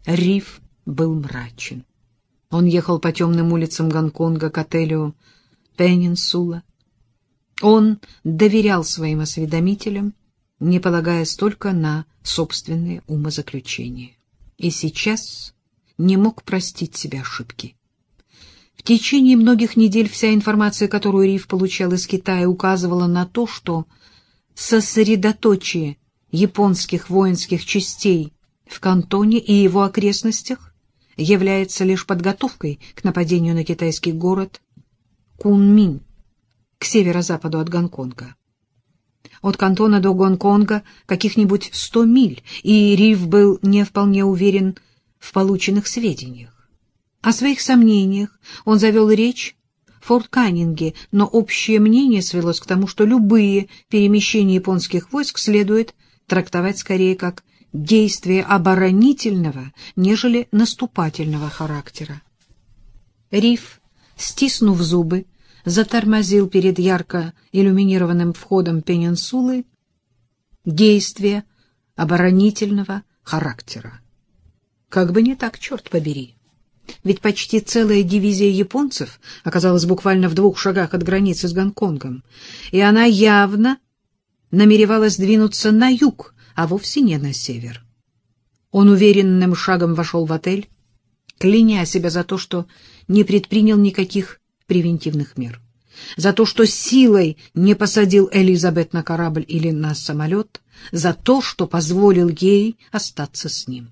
Риф был мрачен. Он ехал по темным улицам Гонконга к отелю «Пенинсула». Он доверял своим осведомителям, не полагаясь только на собственные умозаключения. И сейчас не мог простить себе ошибки. В течение многих недель вся информация, которую Риф получал из Китая, указывала на то, что сосредоточие японских воинских частей в Кантоне и его окрестностях является лишь подготовкой к нападению на китайский город Кунмин к северо-западу от Гонконга. От Кантона до Гонконга каких-нибудь 100 миль, и Риф был не вполне уверен в полученных сведениях. О своих сомнениях он завел речь в Форт Каннинге, но общее мнение свелось к тому, что любые перемещения японских войск следует трактовать скорее как действие оборонительного, нежели наступательного характера. Риф, стиснув зубы, затормозил перед ярко иллюминированным входом Пенинсулы. Действие оборонительного характера. Как бы не так, черт побери. Ведь почти целая дивизия японцев оказалась буквально в 2 шагах от границы с Гонконгом, и она явно намеревалась двинуться на юг, а вовсе не на север. Он уверенным шагом вошел в отель, кляня себя за то, что не предпринял никаких превентивных мер, за то, что силой не посадил Элизабет на корабль или на самолет, за то, что позволил ей остаться с ним.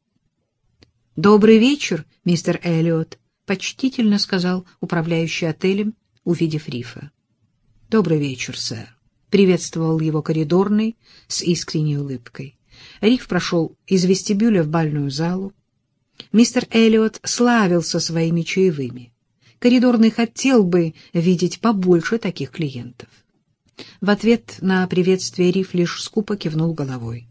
«Добрый вечер, мистер Эллиот», — почтительно сказал управляющий отелем, увидев Рифа. «Добрый вечер, сэр», — приветствовал его коридорный с искренней улыбкой. Риф прошел из вестибюля в бальную залу. Мистер Эллиот славился своими чаевыми. Коридорный хотел бы видеть побольше таких клиентов. В ответ на приветствие Риф лишь скупо кивнул головой.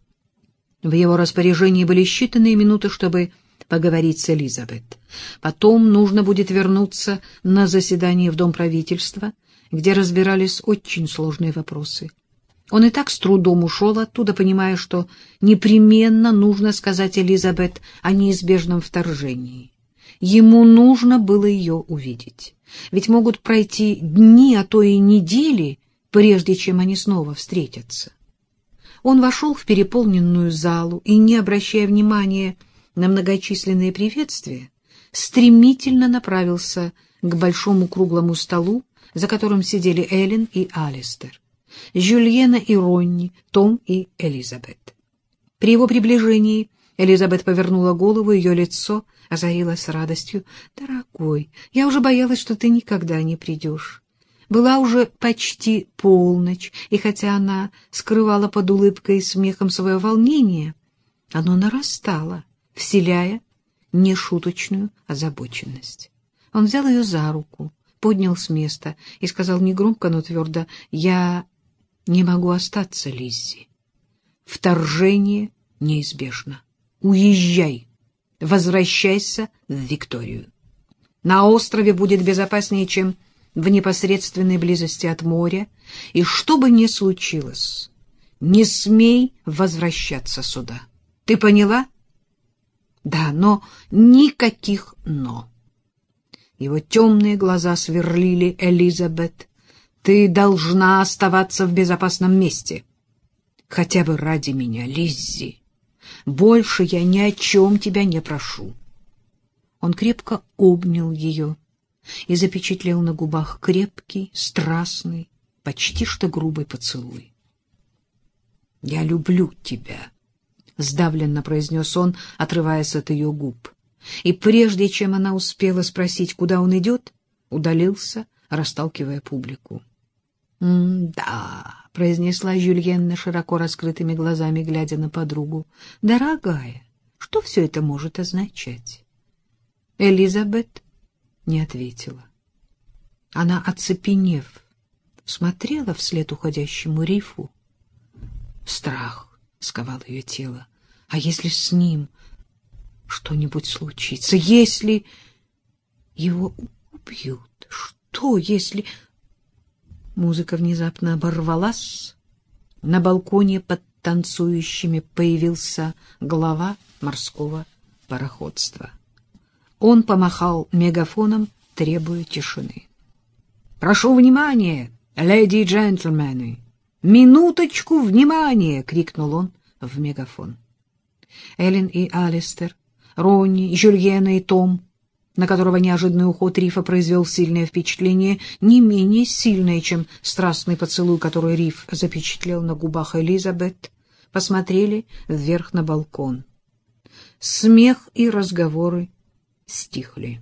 В его распоряжении были считанные минуты, чтобы поговорить с Элизабет. Потом нужно будет вернуться на заседание в Дом правительства, где разбирались очень сложные вопросы. Он и так с трудом ушел оттуда, понимая, что непременно нужно сказать Элизабет о неизбежном вторжении. Ему нужно было ее увидеть. Ведь могут пройти дни, а то и недели, прежде чем они снова встретятся. Он вошел в переполненную залу и, не обращая внимания на многочисленные приветствия, стремительно направился к большому круглому столу, за которым сидели Эллен и Алистер, Жюльена и Ронни, Том и Элизабет. При его приближении Элизабет повернула голову, ее лицо озарилось радостью. «Дорогой, я уже боялась, что ты никогда не придешь». Была уже почти полночь, и хотя она скрывала под улыбкой и смехом свое волнение, оно нарастало, вселяя нешуточную озабоченность. Он взял ее за руку, поднял с места и сказал негромко, но твердо: «Я не могу остаться, Лиззи. Вторжение неизбежно. Уезжай, возвращайся в Викторию. На острове будет безопаснее, чем в непосредственной близости от моря, и что бы ни случилось, не смей возвращаться сюда. Ты поняла?» «Да, но никаких «но». Его темные глаза сверлили Элизабет. «Ты должна оставаться в безопасном месте. Хотя бы ради меня, Лиззи. Больше я ни о чем тебя не прошу». Он крепко обнял ее и запечатлел на губах крепкий, страстный, почти что грубый поцелуй. «Я люблю тебя», — сдавленно произнес он, отрываясь от ее губ. И прежде чем она успела спросить, куда он идет, удалился, расталкивая публику. «Да», — произнесла Жюльенна широко раскрытыми глазами, глядя на подругу. «Дорогая, что все это может означать?» Элизабет не ответила. Она, оцепенев, смотрела вслед уходящему Рифу. Страх сковал ее тело. А если с ним что-нибудь случится? Если его убьют? Что, если... Музыка внезапно оборвалась. На балконе под танцующими появился глава морского пароходства. Он помахал мегафоном, требуя тишины. «Прошу внимания, леди и джентльмены! Минуточку внимания!» — крикнул он в мегафон. Эллен и Алистер, Ронни, Жюльена и Том, на которого неожиданный уход Рифа произвел сильное впечатление, не менее сильное, чем страстный поцелуй, который Риф запечатлел на губах Элизабет, посмотрели вверх на балкон. Смех и разговоры стихли.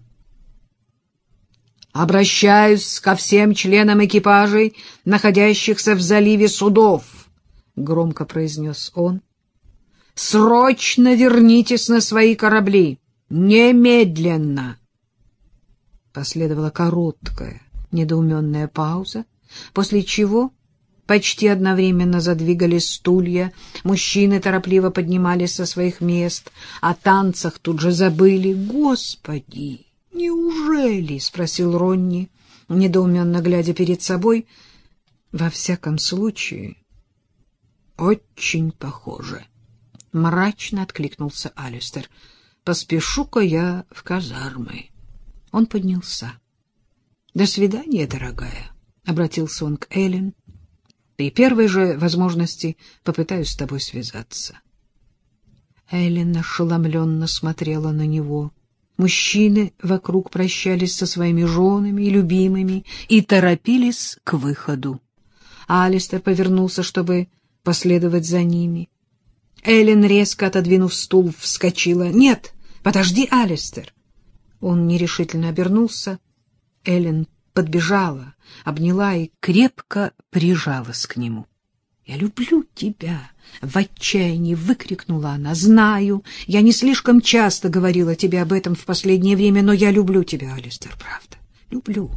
«Обращаюсь ко всем членам экипажей, находящихся в заливе судов», — громко произнес он. «Срочно вернитесь на свои корабли! Немедленно!» Последовала короткая, недоуменная пауза, после чего почти одновременно задвигались стулья, мужчины торопливо поднимались со своих мест, о танцах тут же забыли. «Господи, неужели?» — спросил Ронни, недоуменно глядя перед собой. «Во всяком случае, очень похоже», — мрачно откликнулся Алистер. «Поспешу-ка я в казармы». Он поднялся. «До свидания, дорогая», — обратился он к Эллен. «При первой же возможности попытаюсь с тобой связаться». Эллен ошеломленно смотрела на него. Мужчины вокруг прощались со своими женами и любимыми и торопились к выходу. Алистер повернулся, чтобы последовать за ними. Эллен, резко отодвинув стул, вскочила. «Нет, подожди, Алистер!» Он нерешительно обернулся. Эллен подбежала, обняла и крепко прижалась к нему. «Я люблю тебя!» — в отчаянии выкрикнула она. «Знаю, я не слишком часто говорила тебе об этом в последнее время, но я люблю тебя, Алистер, правда, люблю».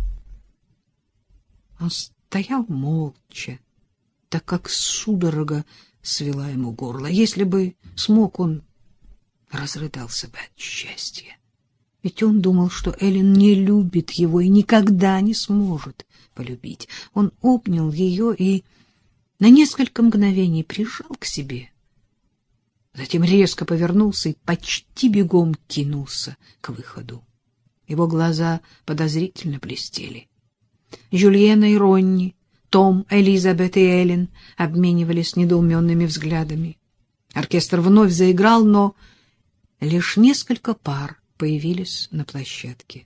Он стоял молча, так как судорога свела ему горло. Если бы смог, он разрыдался бы от счастья. Ведь он думал, что Эллен не любит его и никогда не сможет полюбить. Он обнял ее и на несколько мгновений прижал к себе. Затем резко повернулся и почти бегом кинулся к выходу. Его глаза подозрительно блестели. Жюльена и Ронни, Том, Элизабет и Эллен обменивались недоуменными взглядами. Оркестр вновь заиграл, но лишь несколько пар появились на площадке.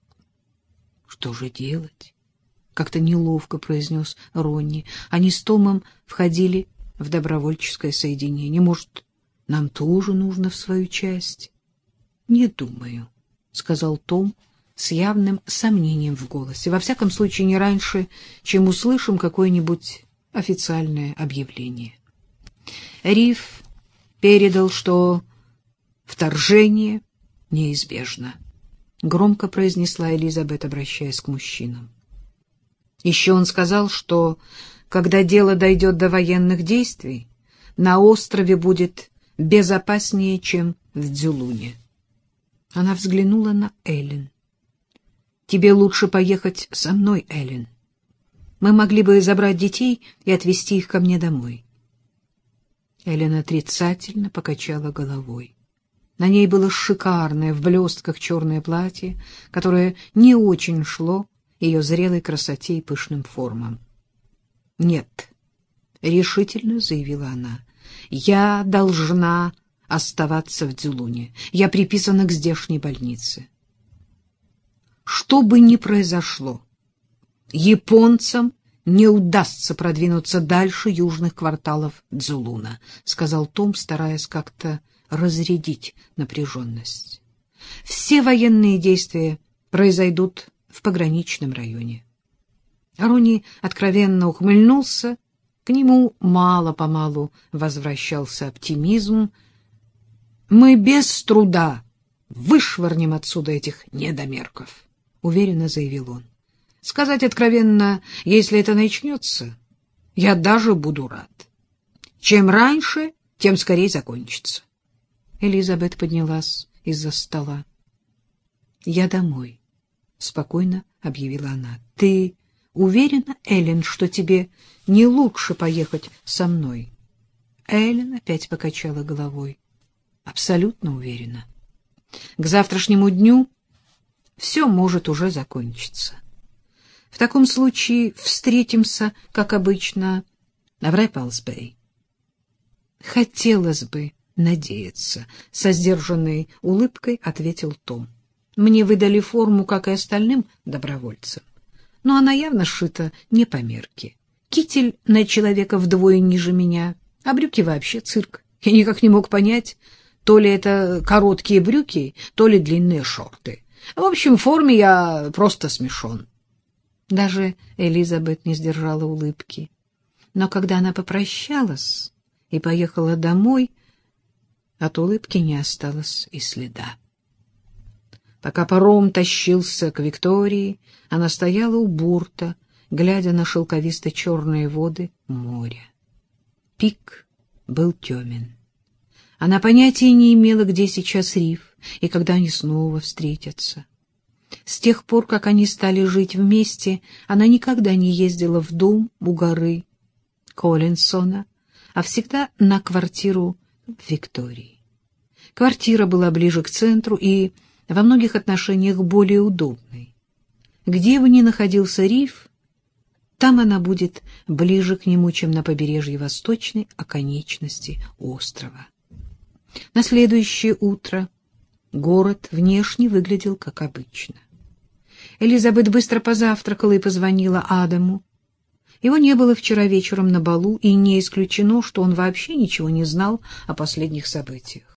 «Что же делать?» — как-то неловко произнес Ронни. Они с Томом входили в добровольческое соединение. «Может, нам тоже нужно в свою часть?» «Не думаю», — сказал Том с явным сомнением в голосе. «Во всяком случае, не раньше, чем услышим какое-нибудь официальное объявление». Риф передал, что вторжение неизбежно, — громко произнесла Элизабет, обращаясь к мужчинам. Еще он сказал, что, когда дело дойдет до военных действий, на острове будет безопаснее, чем в Дзюлуне. Она взглянула на Эллен. «Тебе лучше поехать со мной, Эллен. Мы могли бы забрать детей и отвезти их ко мне домой». Эллен отрицательно покачала головой. На ней было шикарное в блестках черное платье, которое не очень шло ее зрелой красоте и пышным формам. «Нет», — решительно заявила она, — «я должна оставаться в Дзюлуне. Я приписана к здешней больнице». «Что бы ни произошло, японцам не удастся продвинуться дальше южных кварталов Дзюлуна», — сказал Том, стараясь как-то разрядить напряженность. «Все военные действия произойдут в пограничном районе». Ронни откровенно ухмыльнулся. К нему мало-помалу возвращался оптимизм. «Мы без труда вышвырнем отсюда этих недомерков», — уверенно заявил он. «Сказать откровенно, если это начнется, я даже буду рад. Чем раньше, тем скорее закончится». Элизабет поднялась из-за стола. «Я домой», — спокойно объявила она. «Ты уверена, Эллен, что тебе не лучше поехать со мной?» Эллен опять покачала головой. «Абсолютно уверена». К завтрашнему дню все может уже закончиться. В таком случае встретимся, как обычно, в Рэпплсбэй. Хотелось бы надеяться, — со сдержанной улыбкой ответил Том. Мне выдали форму, как и остальным добровольцам, но она явно сшита не по мерке. Китель на человека вдвое ниже меня, а брюки вообще цирк. Я никак не мог понять, то ли это короткие брюки, то ли длинные шорты. В общем, в форме я просто смешон. Даже Элизабет не сдержала улыбки. Но когда она попрощалась и поехала домой, от улыбки не осталось и следа. Пока паром тащился к Виктории, она стояла у борта, глядя на шелковисто-черные воды моря. Пик был темен. Она понятия не имела, где сейчас риф и когда они снова встретятся. С тех пор, как они стали жить вместе, она никогда не ездила в дом у горы Коллинсона, а всегда на квартиру в Виктории. Квартира была ближе к центру и во многих отношениях более удобной. Где бы ни находился риф, там она будет ближе к нему, чем на побережье восточной оконечности острова. На следующее утро город внешне выглядел как обычно. Элизабет быстро позавтракала и позвонила Адаму. Его не было вчера вечером на балу, и не исключено, что он вообще ничего не знал о последних событиях.